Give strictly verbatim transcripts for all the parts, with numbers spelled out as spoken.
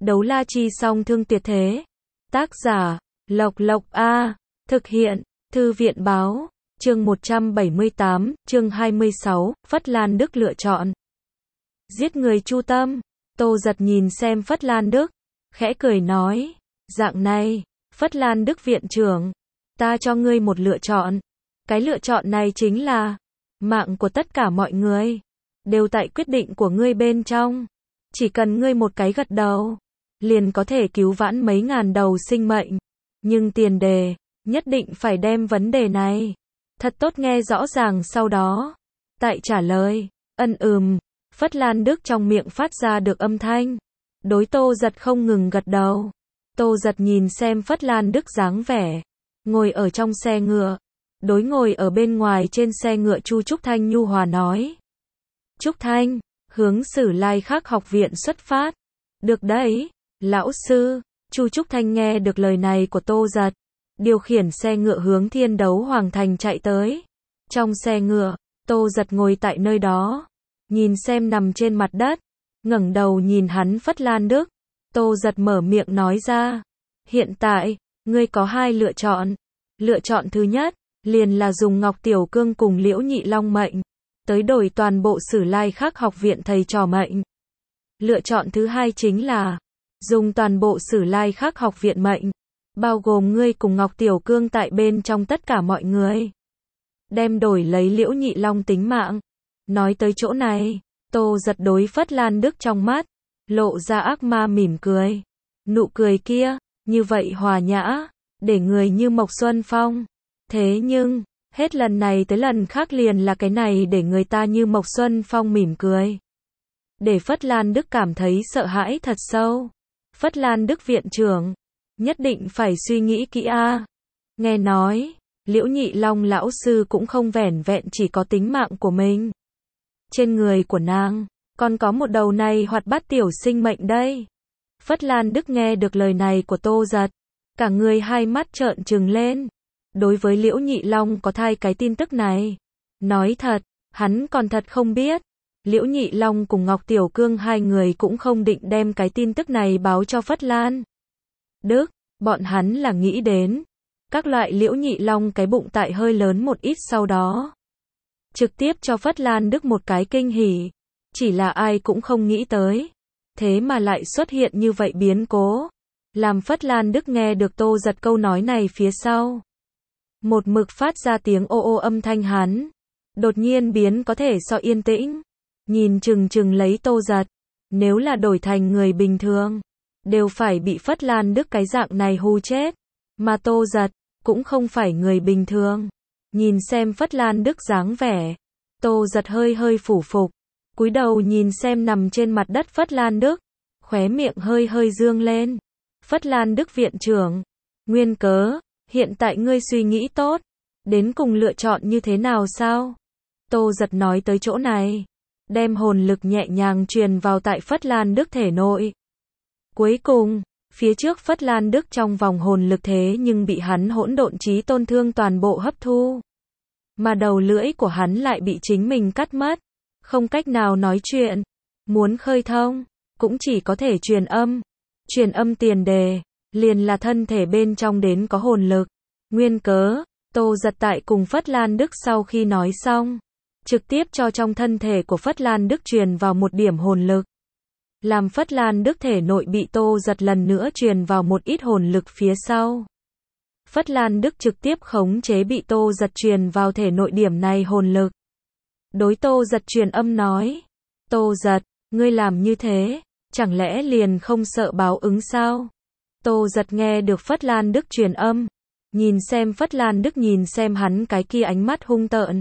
Đấu la chi song thương tuyệt thế. Tác giả, Lộc Lộc A. Thực hiện, Thư viện báo. Chương một trăm bảy mươi tám, chương hai mươi sáu, Phất Lan Đức lựa chọn. Giết người chu tâm. Tô Giật nhìn xem Phất Lan Đức, khẽ cười nói, dạng này, Phất Lan Đức viện trưởng, ta cho ngươi một lựa chọn. Cái lựa chọn này chính là, mạng của tất cả mọi người, đều tại quyết định của ngươi bên trong. Chỉ cần ngươi một cái gật đầu, liền có thể cứu vãn mấy ngàn đầu sinh mệnh. Nhưng tiền đề, nhất định phải đem vấn đề này thật tốt nghe rõ ràng sau đó. Tại trả lời, ân ừm, Phất Lan Đức trong miệng phát ra được âm thanh. Đối Tô Giật không ngừng gật đầu. Tô Giật nhìn xem Phất Lan Đức dáng vẻ, ngồi ở trong xe ngựa. Đối ngồi ở bên ngoài trên xe ngựa Chu Trúc Thanh nhu hòa nói. Trúc Thanh, hướng Sử Lai Khắc học viện xuất phát. Được đấy, lão sư. Chu Trúc Thanh nghe được lời này của Tô Giật, điều khiển xe ngựa hướng Thiên Đấu Hoàng Thành chạy tới. Trong xe ngựa, Tô Giật ngồi tại nơi đó, nhìn xem nằm trên mặt đất, ngẩng đầu nhìn hắn Phất Lan Đức. Tô Giật mở miệng nói ra, hiện tại, ngươi có hai lựa chọn. Lựa chọn thứ nhất, liền là dùng Ngọc Tiểu Cương cùng Liễu Nhị Long mệnh, tới đổi toàn bộ Sử Lai Khắc học viện thầy trò mệnh. Lựa chọn thứ hai chính là, dùng toàn bộ Sử Lai Khắc học viện mệnh, bao gồm ngươi cùng Ngọc Tiểu Cương tại bên trong tất cả mọi người, đem đổi lấy Liễu Nhị Long tính mạng. Nói tới chỗ này, Tô Giật đối Phất Lan Đức trong mắt lộ ra ác ma mỉm cười. Nụ cười kia, như vậy hòa nhã, để người như Mộc Xuân Phong. Thế nhưng, hết lần này tới lần khác liền là cái này để người ta như Mộc Xuân Phong mỉm cười, để Phất Lan Đức cảm thấy sợ hãi thật sâu. Phất Lan Đức viện trưởng, nhất định phải suy nghĩ kỹ a. Nghe nói, Liễu Nhị Long lão sư cũng không vẻn vẹn chỉ có tính mạng của mình. Trên người của nàng, còn có một đầu này hoạt bát tiểu sinh mệnh đây. Phất Lan Đức nghe được lời này của Tô Giật, cả người hai mắt trợn trừng lên. Đối với Liễu Nhị Long có thai cái tin tức này, nói thật, hắn còn thật không biết. Liễu Nhị Long cùng Ngọc Tiểu Cương hai người cũng không định đem cái tin tức này báo cho Phất Lan Đức. Bọn hắn là nghĩ đến các loại Liễu Nhị Long cái bụng tại hơi lớn một ít sau đó trực tiếp cho Phất Lan Đức một cái kinh hỉ. Chỉ là ai cũng không nghĩ tới, thế mà lại xuất hiện như vậy biến cố, làm Phất Lan Đức nghe được Tô Giật câu nói này phía sau, một mực phát ra tiếng ô ô âm thanh hắn, đột nhiên biến có thể so yên tĩnh, nhìn chừng chừng lấy Tô Giật. Nếu là đổi thành người bình thường, đều phải bị Phất Lan Đức cái dạng này hù chết. Mà Tô Giật, cũng không phải người bình thường. Nhìn xem Phất Lan Đức dáng vẻ, Tô Giật hơi hơi phủ phục, cúi đầu nhìn xem nằm trên mặt đất Phất Lan Đức, khóe miệng hơi hơi dương lên. Phất Lan Đức viện trưởng, nguyên cớ, hiện tại ngươi suy nghĩ tốt, đến cùng lựa chọn như thế nào sao? Tô Giật nói tới chỗ này, đem hồn lực nhẹ nhàng truyền vào tại Phất Lan Đức thể nội. Cuối cùng, phía trước Phất Lan Đức trong vòng hồn lực thế nhưng bị hắn hỗn độn chí tôn thương toàn bộ hấp thu. Mà đầu lưỡi của hắn lại bị chính mình cắt mất, không cách nào nói chuyện. Muốn khơi thông, cũng chỉ có thể truyền âm. Truyền âm tiền đề, liền là thân thể bên trong đến có hồn lực. Nguyên cớ, Tô Giật tại cùng Phất Lan Đức sau khi nói xong, trực tiếp cho trong thân thể của Phất Lan Đức truyền vào một điểm hồn lực. Làm Phất Lan Đức thể nội bị Tô Giật lần nữa truyền vào một ít hồn lực phía sau. Phất Lan Đức trực tiếp khống chế bị Tô Giật truyền vào thể nội điểm này hồn lực. Đối Tô Giật truyền âm nói, Tô Giật, ngươi làm như thế, chẳng lẽ liền không sợ báo ứng sao? Tô Giật nghe được Phất Lan Đức truyền âm, nhìn xem Phất Lan Đức nhìn xem hắn cái kia ánh mắt hung tợn,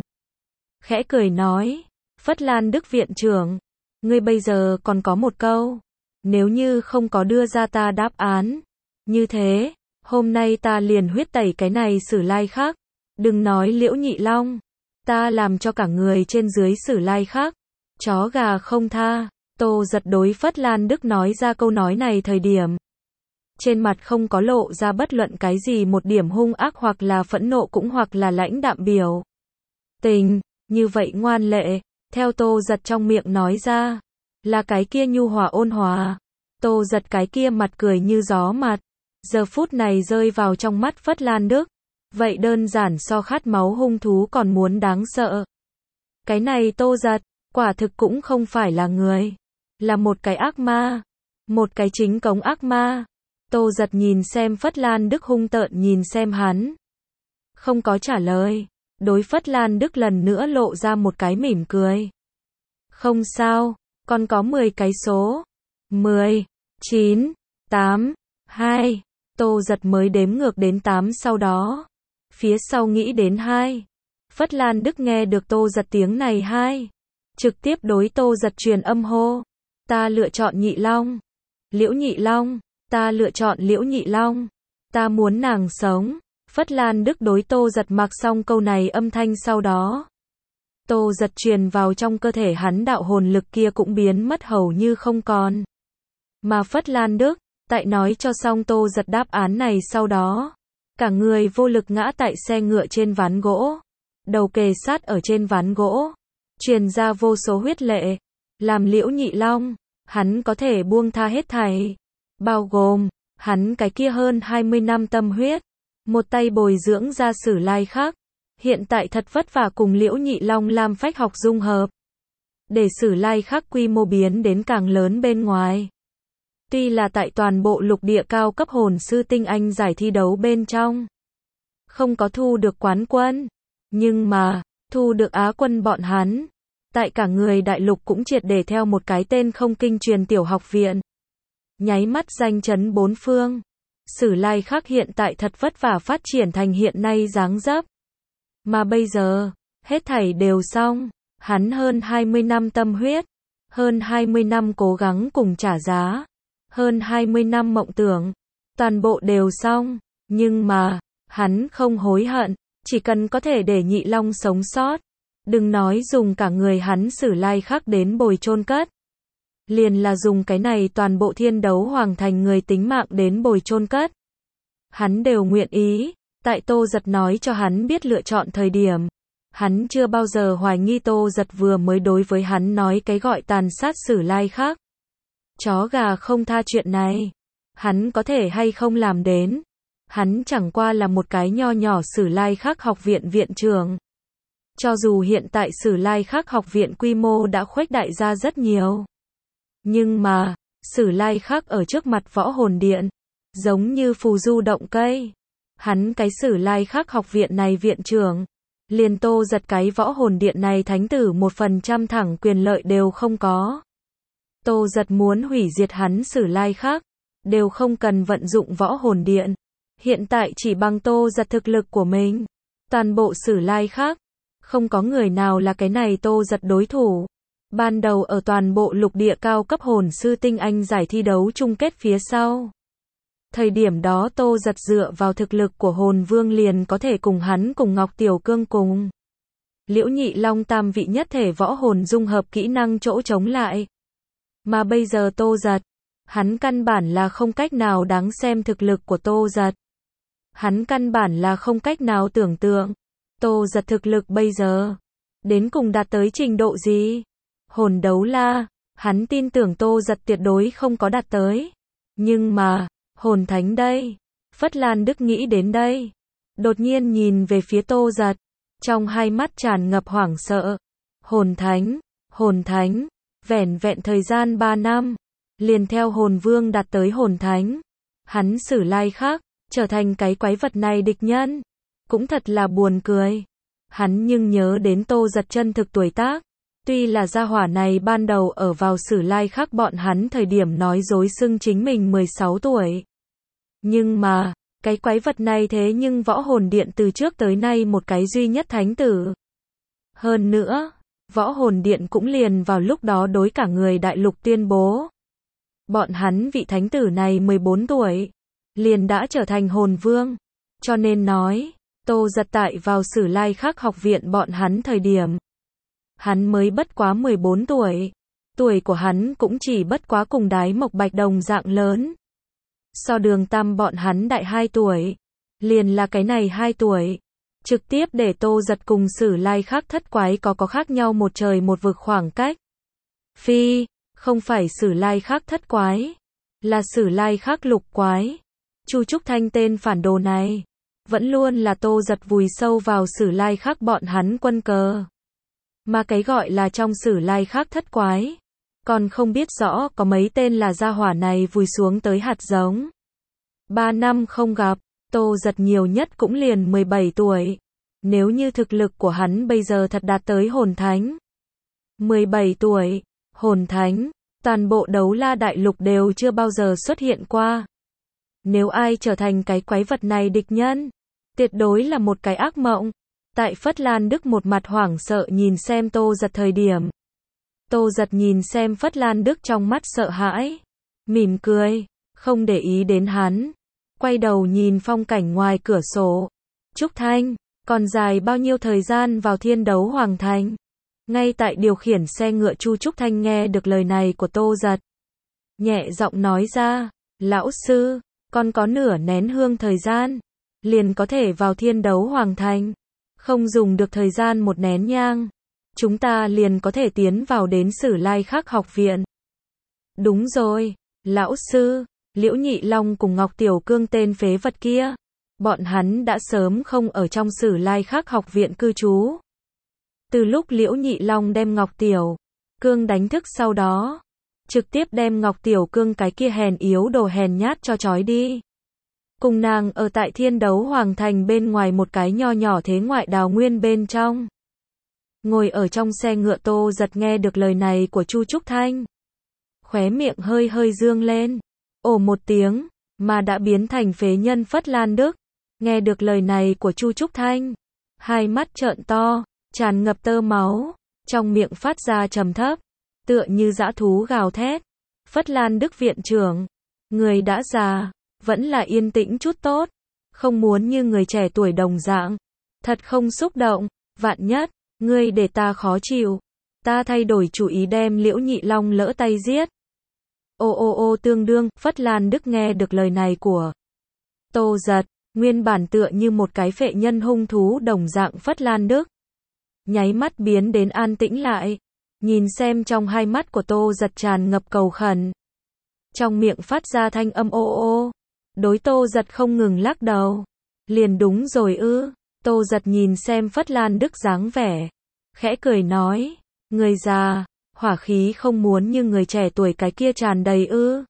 khẽ cười nói, Phất Lan Đức viện trưởng, ngươi bây giờ còn có một câu, nếu như không có đưa ra ta đáp án, như thế, hôm nay ta liền huyết tẩy cái này Sử Lai Khắc. Đừng nói Liễu Nhị Long, ta làm cho cả người trên dưới Sử Lai Khắc chó gà không tha. Tô Giật đối Phất Lan Đức nói ra câu nói này thời điểm, trên mặt không có lộ ra bất luận cái gì một điểm hung ác hoặc là phẫn nộ cũng hoặc là lãnh đạm biểu tình, như vậy ngoan lệ, theo Tô Giật trong miệng nói ra, là cái kia nhu hòa ôn hòa. Tô Giật cái kia mặt cười như gió mặt, giờ phút này rơi vào trong mắt Phất Lan Đức, vậy đơn giản so khát máu hung thú còn muốn đáng sợ. Cái này Tô Giật, quả thực cũng không phải là người, là một cái ác ma, một cái chính cống ác ma. Tô Giật nhìn xem Phất Lan Đức hung tợn nhìn xem hắn, không có trả lời, đối Phất Lan Đức lần nữa lộ ra một cái mỉm cười. Không sao, còn có mười cái số. mười, chín, tám, hai. Tô Giật mới đếm ngược đến tám sau đó. Phía sau nghĩ đến hai. Phất Lan Đức nghe được Tô Giật tiếng này hai. Trực tiếp đối Tô Giật truyền âm hô. Ta lựa chọn Nhị Long. Liễu Nhị Long. Ta lựa chọn Liễu Nhị Long. Ta muốn nàng sống. Phất Lan Đức đối Tô Giật mặc xong câu này âm thanh sau đó. Tô Giật truyền vào trong cơ thể hắn đạo hồn lực kia cũng biến mất hầu như không còn. Mà Phất Lan Đức, tại nói cho xong Tô Giật đáp án này sau đó. Cả người vô lực ngã tại xe ngựa trên ván gỗ. Đầu kề sát ở trên ván gỗ. Truyền ra vô số huyết lệ. Làm Liễu Nhị Long, hắn có thể buông tha hết thảy. Bao gồm, hắn cái kia hơn hai mươi năm tâm huyết. Một tay bồi dưỡng ra Sử Lai Khắc. Hiện tại thật vất vả cùng Liễu Nhị Long Lam Phách học dung hợp. Để Sử Lai Khắc quy mô biến đến càng lớn bên ngoài. Tuy là tại toàn bộ lục địa cao cấp hồn sư tinh anh giải thi đấu bên trong. Không có thu được quán quân. Nhưng mà, thu được Á quân bọn hắn. Tại cả người đại lục cũng triệt để theo một cái tên không kinh truyền tiểu học viện. Nháy mắt danh chấn bốn phương. Sử Lai Khắc hiện tại thật vất vả phát triển thành hiện nay dáng dấp. Mà bây giờ, hết thảy đều xong. Hắn hơn hai mươi năm tâm huyết. Hơn hai mươi năm cố gắng cùng trả giá. Hơn hai mươi năm mộng tưởng. Toàn bộ đều xong. Nhưng mà, hắn không hối hận. Chỉ cần có thể để Nhị Long sống sót. Đừng nói dùng cả người hắn Sử Lai Khắc đến bồi chôn cất. Liền là dùng cái này toàn bộ thiên đấu hoàng thành người tính mạng đến bồi chôn cất. Hắn đều nguyện ý. Tại Tô Giật nói cho hắn biết lựa chọn thời điểm. Hắn chưa bao giờ hoài nghi Tô Giật vừa mới đối với hắn nói cái gọi tàn sát Sử Lai Khắc. Chó gà không tha chuyện này. Hắn có thể hay không làm đến. Hắn chẳng qua là một cái nho nhỏ Sử Lai Khắc học viện viện trưởng. Cho dù hiện tại Sử Lai Khắc học viện quy mô đã khuếch đại ra rất nhiều. Nhưng mà, Sử Lai Khắc ở trước mặt võ hồn điện. Giống như phù du động cây. Hắn cái Sử Lai Khắc học viện này viện trưởng. Liền Tô Giật cái võ hồn điện này thánh tử một phần trăm thẳng quyền lợi đều không có. Tô Giật muốn hủy diệt hắn Sử Lai Khắc. Đều không cần vận dụng võ hồn điện. Hiện tại chỉ bằng Tô Giật thực lực của mình. Toàn bộ Sử Lai Khắc. Không có người nào là cái này Tô Giật đối thủ. Ban đầu ở toàn bộ lục địa cao cấp hồn sư tinh anh giải thi đấu chung kết phía sau. Thời điểm đó Tô Giật dựa vào thực lực của hồn vương liền có thể cùng hắn cùng Ngọc Tiểu Cương cùng. Liễu Nhị Long tam vị nhất thể võ hồn dung hợp kỹ năng chỗ chống lại. Mà bây giờ Tô Giật, hắn căn bản là không cách nào đáng xem thực lực của Tô Giật. Hắn căn bản là không cách nào tưởng tượng. Tô Giật thực lực bây giờ, đến cùng đạt tới trình độ gì? Hồn đấu la, hắn tin tưởng Tô Giật tuyệt đối không có đạt tới. Nhưng mà, hồn thánh đây. Phất Lan Đức nghĩ đến đây. Đột nhiên nhìn về phía Tô Giật. Trong hai mắt tràn ngập hoảng sợ. Hồn thánh, hồn thánh. Vẻn vẹn thời gian ba năm. Liền theo hồn vương đạt tới hồn thánh. Hắn Sử Lai Khắc, trở thành cái quái vật này địch nhân. Cũng thật là buồn cười. Hắn nhưng nhớ đến Tô Giật chân thực tuổi tác. Tuy là gia hỏa này ban đầu ở vào Sử Lai Khắc bọn hắn thời điểm nói dối xưng chính mình mười sáu tuổi. Nhưng mà, cái quái vật này thế nhưng võ hồn điện từ trước tới nay một cái duy nhất thánh tử. Hơn nữa, võ hồn điện cũng liền vào lúc đó đối cả người đại lục tuyên bố. Bọn hắn vị thánh tử này mười bốn tuổi, liền đã trở thành hồn vương. Cho nên nói, Tô Giật tại vào Sử Lai Khắc học viện bọn hắn thời điểm. Hắn mới bất quá mười bốn tuổi. Tuổi của hắn cũng chỉ bất quá cùng Đái Mộc Bạch đồng dạng lớn. So Đường Tam bọn hắn đại hai tuổi. Liền là cái này hai tuổi. Trực tiếp để Tô Giật cùng Sử Lai Khắc thất quái có có khác nhau một trời một vực khoảng cách. Phi, không phải Sử Lai Khắc thất quái. là Sử Lai Khắc lục quái. Chu Trúc Thanh tên phản đồ này, vẫn luôn là Tô Giật vùi sâu vào Sử Lai Khắc bọn hắn quân cờ. Mà cái gọi là trong Sử Lai Khắc thất quái, còn không biết rõ có mấy tên là gia hỏa này vùi xuống tới hạt giống. Ba năm không gặp, Tô Giật nhiều nhất cũng liền mười bảy tuổi. Nếu như thực lực của hắn bây giờ thật đạt tới hồn thánh. mười bảy tuổi, hồn thánh, toàn bộ Đấu La Đại Lục đều chưa bao giờ xuất hiện qua. Nếu ai trở thành cái quái vật này địch nhân, tuyệt đối là một cái ác mộng. Tại Phất Lan Đức một mặt hoảng sợ nhìn xem Tô Giật thời điểm. Tô Giật nhìn xem Phất Lan Đức trong mắt sợ hãi, mỉm cười, không để ý đến hắn. Quay đầu nhìn phong cảnh ngoài cửa sổ. Trúc Thanh, còn dài bao nhiêu thời gian vào Thiên Đấu Hoàng Thành? Ngay tại điều khiển xe ngựa Chu Trúc Thanh nghe được lời này của Tô Giật. Nhẹ giọng nói ra, lão sư, con có nửa nén hương thời gian, liền có thể vào Thiên Đấu Hoàng Thành. Không dùng được thời gian một nén nhang, chúng ta liền có thể tiến vào đến Sử Lai Khắc học viện. Đúng rồi, lão sư, Liễu Nhị Long cùng Ngọc Tiểu Cương tên phế vật kia, bọn hắn đã sớm không ở trong Sử Lai Khắc học viện cư trú. Từ lúc Liễu Nhị Long đem Ngọc Tiểu Cương đánh thức sau đó, trực tiếp đem Ngọc Tiểu Cương cái kia hèn yếu đồ hèn nhát cho trói đi. Cùng nàng ở tại Thiên Đấu Hoàng Thành bên ngoài một cái nho nhỏ thế ngoại đào nguyên bên trong. Ngồi ở trong xe ngựa Tô Giật nghe được lời này của Chu Trúc Thanh. Khóe miệng hơi hơi dương lên. Ồ một tiếng, mà đã biến thành phế nhân Phất Lan Đức. Nghe được lời này của Chu Trúc Thanh. Hai mắt trợn to, tràn ngập tơ máu. Trong miệng phát ra trầm thấp, tựa như dã thú gào thét. Phất Lan Đức viện trưởng, người đã già, vẫn là yên tĩnh chút tốt. Không muốn như người trẻ tuổi đồng dạng. Thật không xúc động, vạn nhất, ngươi để ta khó chịu. Ta thay đổi chủ ý đem Liễu Nhị Long lỡ tay giết. Ô ô ô tương đương, Phất Lan Đức nghe được lời này của Tô Giật, nguyên bản tựa như một cái phệ nhân hung thú đồng dạng Phất Lan Đức. Nháy mắt biến đến an tĩnh lại, nhìn xem trong hai mắt của Tô Giật tràn ngập cầu khẩn. Trong miệng phát ra thanh âm ô ô, đối Tô Giật không ngừng lắc đầu. Liền đúng rồi ư, Tô Giật nhìn xem Phất Lan Đức dáng vẻ, khẽ cười nói, người già, hỏa khí không muốn như người trẻ tuổi cái kia tràn đầy ư.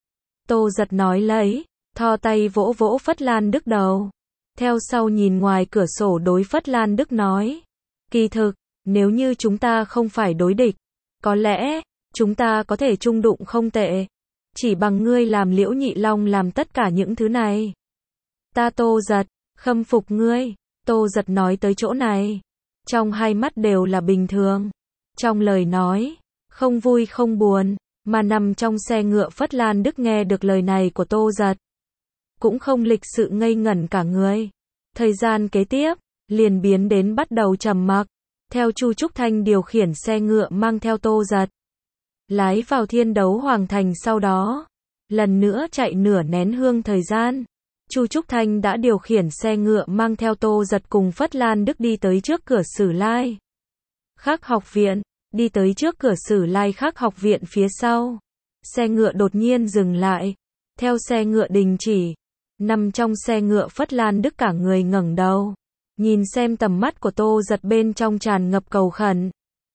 Tô Giật nói lấy, thò tay vỗ vỗ Phất Lan Đức đầu. Theo sau nhìn ngoài cửa sổ đối Phất Lan Đức nói, kỳ thực, nếu như chúng ta không phải đối địch, có lẽ, chúng ta có thể chung đụng không tệ. Chỉ bằng ngươi làm Liễu Nhị Long làm tất cả những thứ này. Ta Tô Giật, khâm phục ngươi. Tô Giật nói tới chỗ này, trong hai mắt đều là bình thường. Trong lời nói, không vui không buồn, mà nằm trong xe ngựa Phất Lan Đức nghe được lời này của Tô Giật. Cũng không lịch sự ngây ngẩn cả người. Thời gian kế tiếp, liền biến đến bắt đầu trầm mặc. Theo Chu Trúc Thanh điều khiển xe ngựa mang theo Tô Giật. Lái vào Thiên Đấu Hoàng Thành sau đó. Lần nữa chạy nửa nén hương thời gian. Chu Trúc Thanh đã điều khiển xe ngựa mang theo Tô Giật cùng Phất Lan Đức đi tới trước cửa Sử Lai Khắc học viện. Đi tới trước cửa Sử Lai Khắc học viện phía sau. Xe ngựa đột nhiên dừng lại. Theo xe ngựa đình chỉ. Nằm trong xe ngựa Phất Lan Đức cả người ngẩng đầu. Nhìn xem tầm mắt của Tô Giật bên trong tràn ngập cầu khẩn.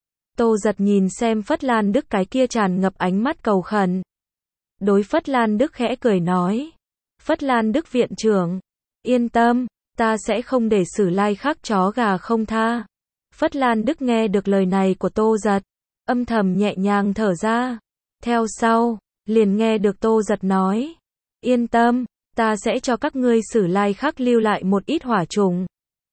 Tô Giật nhìn xem Phất Lan Đức cái kia tràn ngập ánh mắt cầu khẩn. Đối Phất Lan Đức khẽ cười nói. Phất Lan Đức viện trưởng, yên tâm, ta sẽ không để Sử Lai Khắc chó gà không tha. Phất Lan Đức nghe được lời này của Tô Giật, âm thầm nhẹ nhàng thở ra. Theo sau, liền nghe được Tô Giật nói. Yên tâm, ta sẽ cho các ngươi Sử Lai Khắc lưu lại một ít hỏa trùng.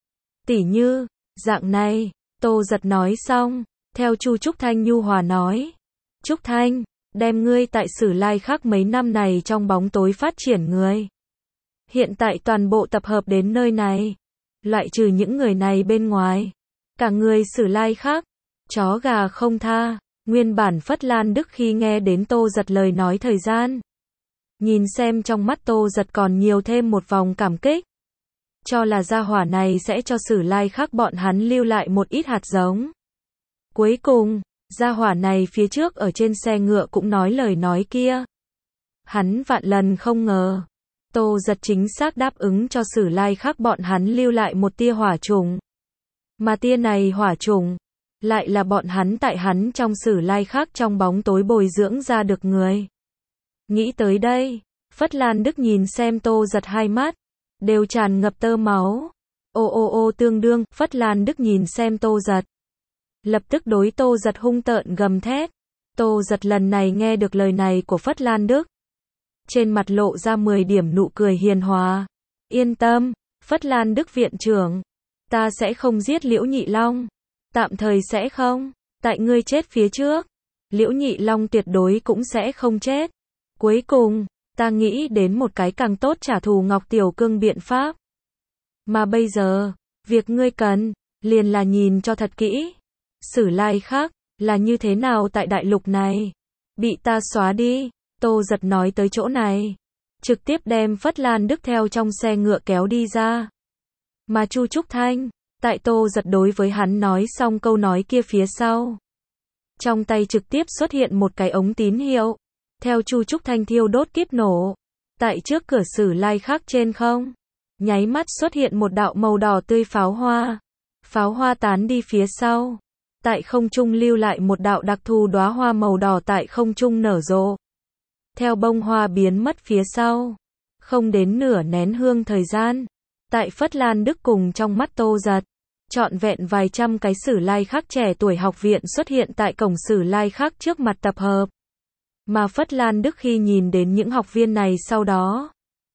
Tỉ như, dạng này, Tô Giật nói xong, theo Chu Trúc Thanh nhu hòa nói. Trúc Thanh, đem ngươi tại Sử Lai Khắc mấy năm này trong bóng tối phát triển người. Hiện tại toàn bộ tập hợp đến nơi này. Loại trừ những người này bên ngoài. Cả người Sử Lai Khắc, chó gà không tha. Nguyên bản Phất Lan Đức khi nghe đến Tô Giật lời nói thời gian. Nhìn xem trong mắt Tô Giật còn nhiều thêm một vòng cảm kích. Cho là gia hỏa này sẽ cho Sử Lai Khắc bọn hắn lưu lại một ít hạt giống. Cuối cùng, gia hỏa này phía trước ở trên xe ngựa cũng nói lời nói kia. Hắn vạn lần không ngờ. Tô Giật chính xác đáp ứng cho Sử Lai Khắc bọn hắn lưu lại một tia hỏa chủng. Mà tia này hỏa chủng, lại là bọn hắn tại hắn trong Sử Lai Khắc trong bóng tối bồi dưỡng ra được người. Nghĩ tới đây, Phất Lan Đức nhìn xem Tô Giật hai mắt, đều tràn ngập tơ máu. Ô ô ô tương đương, Phất Lan Đức nhìn xem Tô Giật. Lập tức đối Tô Giật hung tợn gầm thét. Tô Giật lần này nghe được lời này của Phất Lan Đức. Trên mặt lộ ra mười điểm nụ cười hiền hòa. Yên tâm, Phất Lan Đức viện trưởng. Ta sẽ không giết Liễu Nhị Long. Tạm thời sẽ không. Tại ngươi chết phía trước, Liễu Nhị Long tuyệt đối cũng sẽ không chết. Cuối cùng, ta nghĩ đến một cái càng tốt trả thù Ngọc Tiểu Cương biện pháp. Mà bây giờ, việc ngươi cần, liền là nhìn cho thật kỹ. Sử Lai Khắc, là như thế nào tại đại lục này? Bị ta xóa đi. Tô Giật nói tới chỗ này. Trực tiếp đem Phất Lan Đức theo trong xe ngựa kéo đi ra. Mà Chu Trúc Thanh, tại Tô Giật đối với hắn nói xong câu nói kia phía sau. Trong tay trực tiếp xuất hiện một cái ống tín hiệu. Theo Chu Trúc Thanh thiêu đốt kíp nổ. Tại trước cửa Sử Lai Khắc trên không. Nháy mắt xuất hiện một đạo màu đỏ tươi pháo hoa. Pháo hoa tán đi phía sau. Tại không trung lưu lại một đạo đặc thù đóa hoa màu đỏ tại không trung nở rộ. Theo bông hoa biến mất phía sau. Không đến nửa nén hương thời gian. Tại Phất Lan Đức cùng trong mắt Tô Giật. Trọn vẹn vài trăm cái Sử Lai Khắc trẻ tuổi học viện xuất hiện tại cổng Sử Lai Khắc trước mặt tập hợp. Mà Phất Lan Đức khi nhìn đến những học viên này sau đó.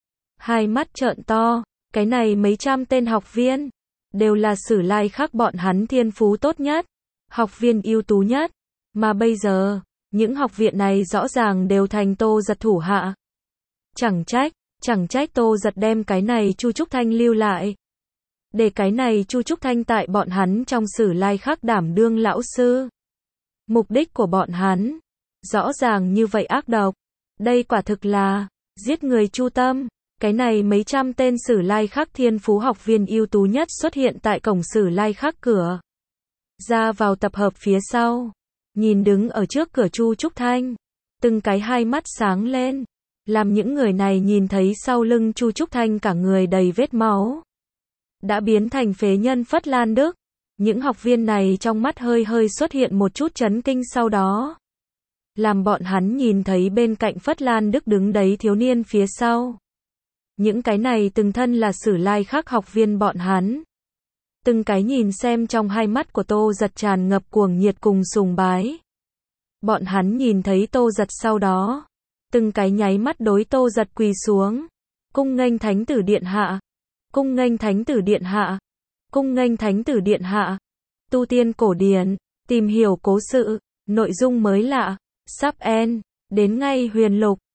Hai mắt trợn to. Cái này mấy trăm tên học viên. Đều là Sử Lai Khắc bọn hắn thiên phú tốt nhất. Học viên ưu tú nhất. Mà bây giờ, những học viện này rõ ràng đều thành Tô Giật thủ hạ. Chẳng trách, chẳng trách Tô Giật đem cái này Chu Trúc Thanh lưu lại. Để cái này Chu Trúc Thanh tại bọn hắn trong Sử Lai Khắc đảm đương lão sư. Mục đích của bọn hắn, rõ ràng như vậy ác độc. Đây quả thực là, giết người chu tâm. Cái này mấy trăm tên Sử Lai Khắc thiên phú học viên ưu tú nhất xuất hiện tại cổng Sử Lai Khắc cửa. Ra vào tập hợp phía sau. Nhìn đứng ở trước cửa Chu Trúc Thanh. Từng cái hai mắt sáng lên. Làm những người này nhìn thấy sau lưng Chu Trúc Thanh cả người đầy vết máu. Đã biến thành phế nhân Phất Lan Đức. Những học viên này trong mắt hơi hơi xuất hiện một chút chấn kinh sau đó. Làm bọn hắn nhìn thấy bên cạnh Phất Lan Đức đứng đấy thiếu niên phía sau. Những cái này từng thân là Sử Lai Khắc học viên bọn hắn. Từng cái nhìn xem trong hai mắt của Tô Giật tràn ngập cuồng nhiệt cùng sùng bái. Bọn hắn nhìn thấy Tô Giật sau đó. Từng cái nháy mắt đối Tô Giật quỳ xuống. Cung nghênh Thánh tử điện hạ. Cung nghênh Thánh tử điện hạ. Cung nghênh Thánh tử điện hạ. Tu tiên cổ điển, tìm hiểu cố sự, nội dung mới lạ, sắp end, đến ngay huyền lục.